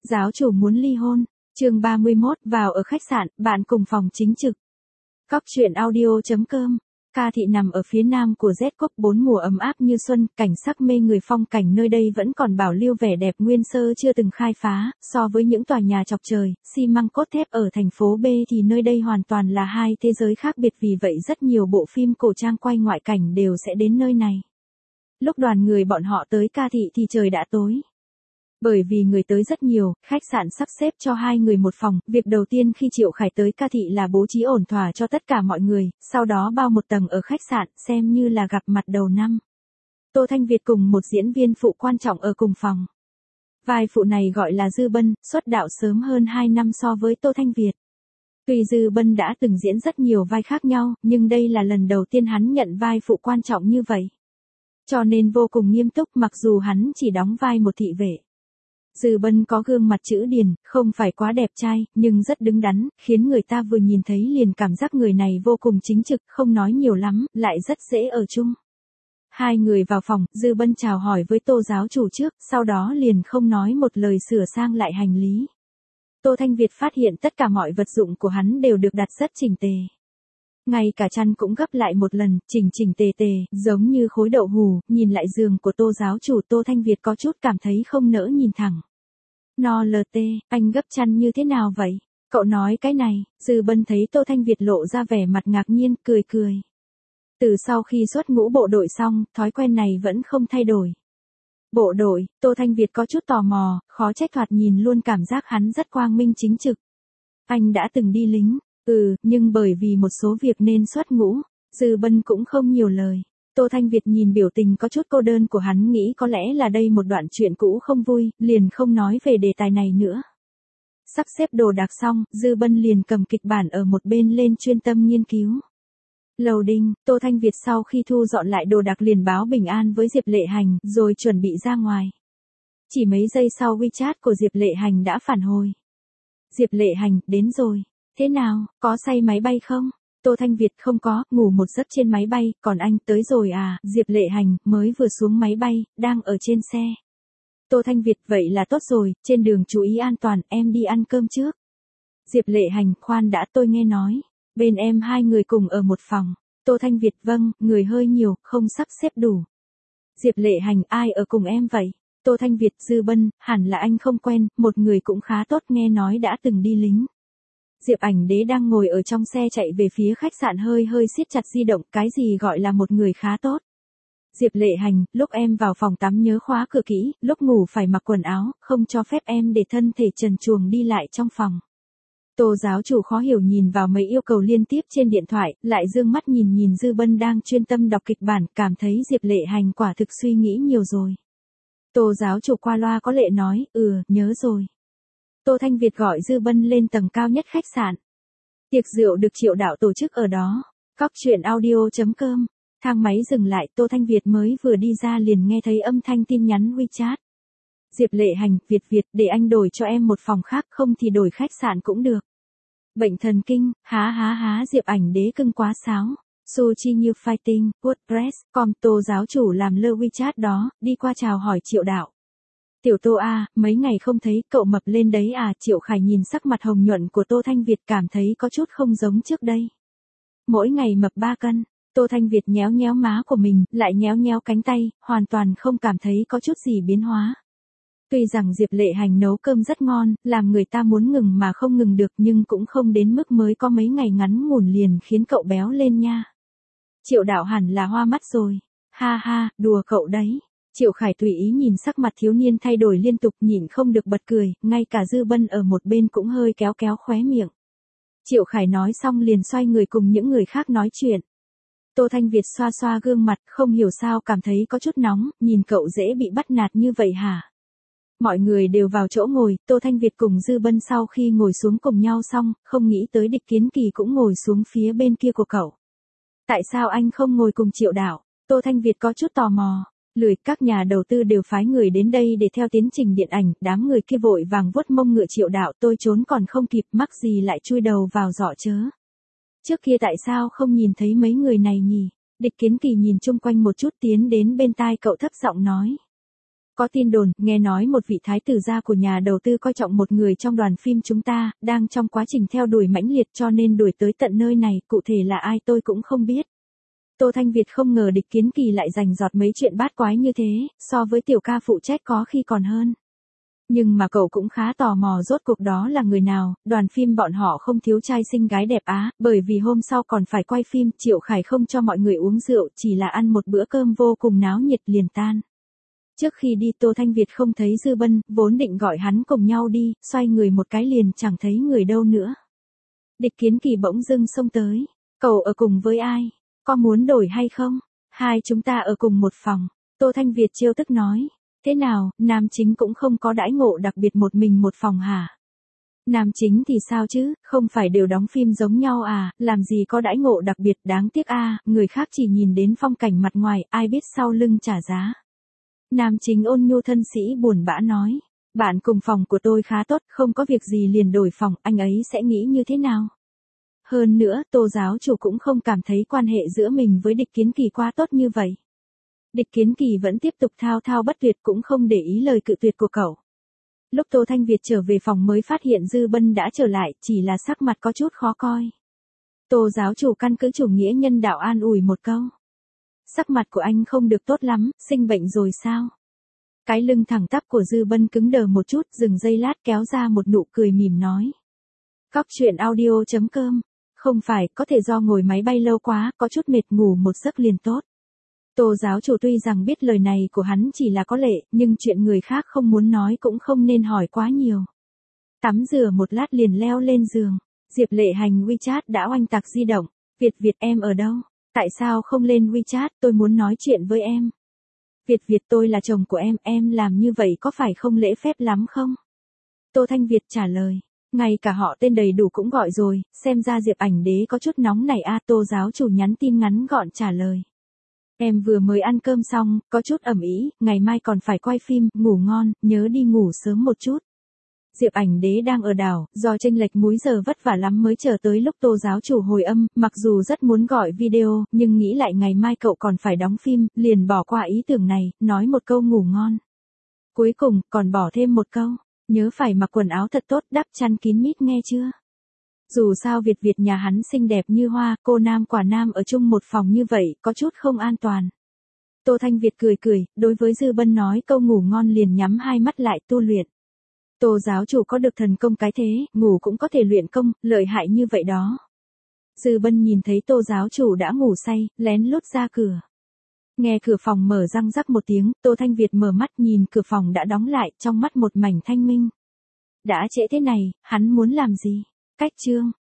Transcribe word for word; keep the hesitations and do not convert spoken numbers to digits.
Giáo chủ muốn ly hôn. Chương ba mươi mốt, vào ở khách sạn, bạn cùng phòng chính trực. Cóc truyện audio chấm com. Ca thị nằm ở phía nam của Z quốc, bốn mùa ấm áp như xuân, cảnh sắc mê người, phong cảnh nơi đây vẫn còn bảo lưu vẻ đẹp nguyên sơ chưa từng khai phá, so với những tòa nhà chọc trời, xi măng cốt thép ở thành phố B thì nơi đây hoàn toàn là hai thế giới khác biệt, vì vậy rất nhiều bộ phim cổ trang quay ngoại cảnh đều sẽ đến nơi này. Lúc đoàn người bọn họ tới Ca thị thì trời đã tối. Bởi vì người tới rất nhiều, khách sạn sắp xếp cho hai người một phòng, việc đầu tiên khi Triệu Khải tới Ca thị là bố trí ổn thỏa cho tất cả mọi người, sau đó bao một tầng ở khách sạn, xem như là gặp mặt đầu năm. Tô Thanh Việt cùng một diễn viên phụ quan trọng ở cùng phòng. Vai phụ này gọi là Dư Bân, xuất đạo sớm hơn hai năm so với Tô Thanh Việt. Tuy Dư Bân đã từng diễn rất nhiều vai khác nhau, nhưng đây là lần đầu tiên hắn nhận vai phụ quan trọng như vậy. Cho nên vô cùng nghiêm túc, mặc dù hắn chỉ đóng vai một thị vệ. Dư Bân có gương mặt chữ điền, không phải quá đẹp trai, nhưng rất đứng đắn, khiến người ta vừa nhìn thấy liền cảm giác người này vô cùng chính trực, không nói nhiều lắm, lại rất dễ ở chung. Hai người vào phòng, Dư Bân chào hỏi với Tô giáo chủ trước, sau đó liền không nói một lời sửa sang lại hành lý. Tô Thanh Việt phát hiện tất cả mọi vật dụng của hắn đều được đặt rất chỉnh tề. Ngay cả chăn cũng gấp lại một lần, chỉnh chỉnh tề tề, giống như khối đậu hù, nhìn lại giường của Tô giáo chủ, Tô Thanh Việt có chút cảm thấy không nỡ nhìn thẳng. No lờ tê, anh gấp chăn như thế nào vậy? Cậu nói cái này, Dư Bân thấy Tô Thanh Việt lộ ra vẻ mặt ngạc nhiên, cười cười. Từ sau khi xuất ngũ bộ đội xong, thói quen này vẫn không thay đổi. Bộ đội, Tô Thanh Việt có chút tò mò, khó trách thoạt nhìn luôn cảm giác hắn rất quang minh chính trực. Anh đã từng đi lính. Ừ, nhưng bởi vì một số việc nên xuất ngũ, Dư Bân cũng không nhiều lời. Tô Thanh Việt nhìn biểu tình có chút cô đơn của hắn, nghĩ có lẽ là đây một đoạn chuyện cũ không vui, liền không nói về đề tài này nữa. Sắp xếp đồ đạc xong, Dư Bân liền cầm kịch bản ở một bên lên chuyên tâm nghiên cứu. Lầu đinh, Tô Thanh Việt sau khi thu dọn lại đồ đạc liền báo bình an với Diệp Lệ Hành, rồi chuẩn bị ra ngoài. Chỉ mấy giây sau WeChat của Diệp Lệ Hành đã phản hồi. Diệp Lệ Hành, đến rồi. Thế nào, có say máy bay không? Tô Thanh Việt không có, ngủ một giấc trên máy bay, còn anh tới rồi à? Diệp Lệ Hành, mới vừa xuống máy bay, đang ở trên xe. Tô Thanh Việt, vậy là tốt rồi, trên đường chú ý an toàn, em đi ăn cơm trước. Diệp Lệ Hành, khoan đã, tôi nghe nói. Bên em hai người cùng ở một phòng. Tô Thanh Việt, vâng, người hơi nhiều, không sắp xếp đủ. Diệp Lệ Hành, ai ở cùng em vậy? Tô Thanh Việt, Dư Bân, hẳn là anh không quen, một người cũng khá tốt, nghe nói đã từng đi lính. Diệp Ảnh Đế đang ngồi ở trong xe chạy về phía khách sạn, hơi hơi siết chặt di động, cái gì gọi là một người khá tốt. Diệp Lệ Hành, lúc em vào phòng tắm nhớ khóa cửa kỹ, lúc ngủ phải mặc quần áo, không cho phép em để thân thể trần truồng đi lại trong phòng. Tô giáo chủ khó hiểu nhìn vào mấy yêu cầu liên tiếp trên điện thoại, lại dương mắt nhìn nhìn Dư Bân đang chuyên tâm đọc kịch bản, cảm thấy Diệp Lệ Hành quả thực suy nghĩ nhiều rồi. Tô giáo chủ qua loa có lệ nói, ừ, nhớ rồi. Tô Thanh Việt gọi Dư Bân lên tầng cao nhất khách sạn. Tiệc rượu được Triệu đạo tổ chức ở đó. Cóc truyện audio chấm com. Thang máy dừng lại, Tô Thanh Việt mới vừa đi ra liền nghe thấy âm thanh tin nhắn WeChat. Diệp Lệ Hành, Việt Việt, để anh đổi cho em một phòng khác, không thì đổi khách sạn cũng được. Bệnh thần kinh, há há há, Diệp Ảnh Đế cưng quá sáo. Suchi như fighting, WordPress, com. Tô giáo chủ làm lơ WeChat đó, đi qua chào hỏi Triệu đạo. Tiểu Tô a, mấy ngày không thấy, cậu mập lên đấy à? Triệu Khải nhìn sắc mặt hồng nhuận của Tô Thanh Việt cảm thấy có chút không giống trước đây. Mỗi ngày mập ba cân, Tô Thanh Việt nhéo nhéo má của mình, lại nhéo nhéo cánh tay, hoàn toàn không cảm thấy có chút gì biến hóa. Tuy rằng Diệp Lệ Hành nấu cơm rất ngon, làm người ta muốn ngừng mà không ngừng được, nhưng cũng không đến mức mới có mấy ngày ngắn ngủn liền khiến cậu béo lên nha. Triệu đạo hẳn là hoa mắt rồi. Ha ha, đùa cậu đấy. Triệu Khải tùy ý nhìn sắc mặt thiếu niên thay đổi liên tục, nhịn không được bật cười, ngay cả Dư Bân ở một bên cũng hơi kéo kéo khóe miệng. Triệu Khải nói xong liền xoay người cùng những người khác nói chuyện. Tô Thanh Việt xoa xoa gương mặt, không hiểu sao cảm thấy có chút nóng, nhìn cậu dễ bị bắt nạt như vậy hả? Mọi người đều vào chỗ ngồi, Tô Thanh Việt cùng Dư Bân sau khi ngồi xuống cùng nhau xong, không nghĩ tới Địch Kiến Kỳ cũng ngồi xuống phía bên kia của cậu. Tại sao anh không ngồi cùng Triệu đạo? Tô Thanh Việt có chút tò mò. Lười, các nhà đầu tư đều phái người đến đây để theo tiến trình điện ảnh, đám người kia vội vàng vuốt mông ngựa Triệu đạo, tôi trốn còn không kịp, mắc gì lại chui đầu vào giỏ chớ. Trước kia tại sao không nhìn thấy mấy người này nhỉ? Địch Kiến Kỳ nhìn chung quanh một chút, tiến đến bên tai cậu thấp giọng nói. Có tin đồn, nghe nói một vị thái tử gia của nhà đầu tư coi trọng một người trong đoàn phim chúng ta, đang trong quá trình theo đuổi mãnh liệt cho nên đuổi tới tận nơi này, cụ thể là ai tôi cũng không biết. Tô Thanh Việt không ngờ Địch Kiến Kỳ lại rành rọt mấy chuyện bát quái như thế, so với tiểu ca phụ trách có khi còn hơn. Nhưng mà cậu cũng khá tò mò rốt cuộc đó là người nào, đoàn phim bọn họ không thiếu trai xinh gái đẹp á, bởi vì hôm sau còn phải quay phim, Triệu Khải không cho mọi người uống rượu, chỉ là ăn một bữa cơm vô cùng náo nhiệt liền tan. Trước khi đi Tô Thanh Việt không thấy Dư Bân, vốn định gọi hắn cùng nhau đi, xoay người một cái liền chẳng thấy người đâu nữa. Địch Kiến Kỳ bỗng dưng xông tới, cậu ở cùng với ai? Có muốn đổi hay không? Hai chúng ta ở cùng một phòng. Tô Thanh Việt trêu tức nói. Thế nào, nam chính cũng không có đãi ngộ đặc biệt một mình một phòng hả? Nam chính thì sao chứ, không phải đều đóng phim giống nhau à, làm gì có đãi ngộ đặc biệt, đáng tiếc a, à, người khác chỉ nhìn đến phong cảnh mặt ngoài, ai biết sau lưng trả giá. Nam chính ôn nhu thân sĩ buồn bã nói. Bạn cùng phòng của tôi khá tốt, không có việc gì liền đổi phòng, anh ấy sẽ nghĩ như thế nào? Hơn nữa, Tô giáo chủ cũng không cảm thấy quan hệ giữa mình với Địch Kiến Kỳ quá tốt như vậy. Địch Kiến Kỳ vẫn tiếp tục thao thao bất tuyệt cũng không để ý lời cự tuyệt của cậu. Lúc Tô Thanh Việt trở về phòng mới phát hiện Dư Bân đã trở lại, chỉ là sắc mặt có chút khó coi. Tô giáo chủ căn cứ chủ nghĩa nhân đạo an ủi một câu. Sắc mặt của anh không được tốt lắm, sinh bệnh rồi sao? Cái lưng thẳng tắp của Dư Bân cứng đờ một chút, dừng giây lát kéo ra một nụ cười mỉm nói. Cóc truyện audio chấm com. Không phải, có thể do ngồi máy bay lâu quá, có chút mệt ngủ một giấc liền tốt. Tô giáo chủ tuy rằng biết lời này của hắn chỉ là có lệ, nhưng chuyện người khác không muốn nói cũng không nên hỏi quá nhiều. Tắm rửa một lát liền leo lên giường. Diệp Lệ Hành WeChat đã oanh tạc di động. Việt Việt em ở đâu? Tại sao không lên WeChat, tôi muốn nói chuyện với em. Việt Việt tôi là chồng của em, em làm như vậy có phải không lễ phép lắm không? Tô Thanh Việt trả lời. Ngay cả họ tên đầy đủ cũng gọi rồi, xem ra Diệp Ảnh Đế có chút nóng này a à, Tô giáo chủ nhắn tin ngắn gọn trả lời. Em vừa mới ăn cơm xong, có chút ẩm ý, ngày mai còn phải quay phim, ngủ ngon, nhớ đi ngủ sớm một chút. Diệp Ảnh Đế đang ở đảo, do chênh lệch múi giờ vất vả lắm mới chờ tới lúc Tô giáo chủ hồi âm, mặc dù rất muốn gọi video, nhưng nghĩ lại ngày mai cậu còn phải đóng phim, liền bỏ qua ý tưởng này, nói một câu ngủ ngon. Cuối cùng, còn bỏ thêm một câu. Nhớ phải mặc quần áo thật tốt, đắp chăn kín mít nghe chưa? Dù sao Việt Việt nhà hắn xinh đẹp như hoa, cô nam quả nam ở chung một phòng như vậy, có chút không an toàn. Tô Thanh Việt cười cười, đối với Dư Bân nói câu ngủ ngon liền nhắm hai mắt lại tu luyện. Tô giáo chủ có được thần công cái thế, ngủ cũng có thể luyện công, lợi hại như vậy đó. Dư Bân nhìn thấy Tô giáo chủ đã ngủ say, lén lút ra cửa. Nghe cửa phòng mở răng rắc một tiếng, Tô Thanh Việt mở mắt nhìn cửa phòng đã đóng lại, trong mắt một mảnh thanh minh. Đã trễ thế này, hắn muốn làm gì? Cách chương.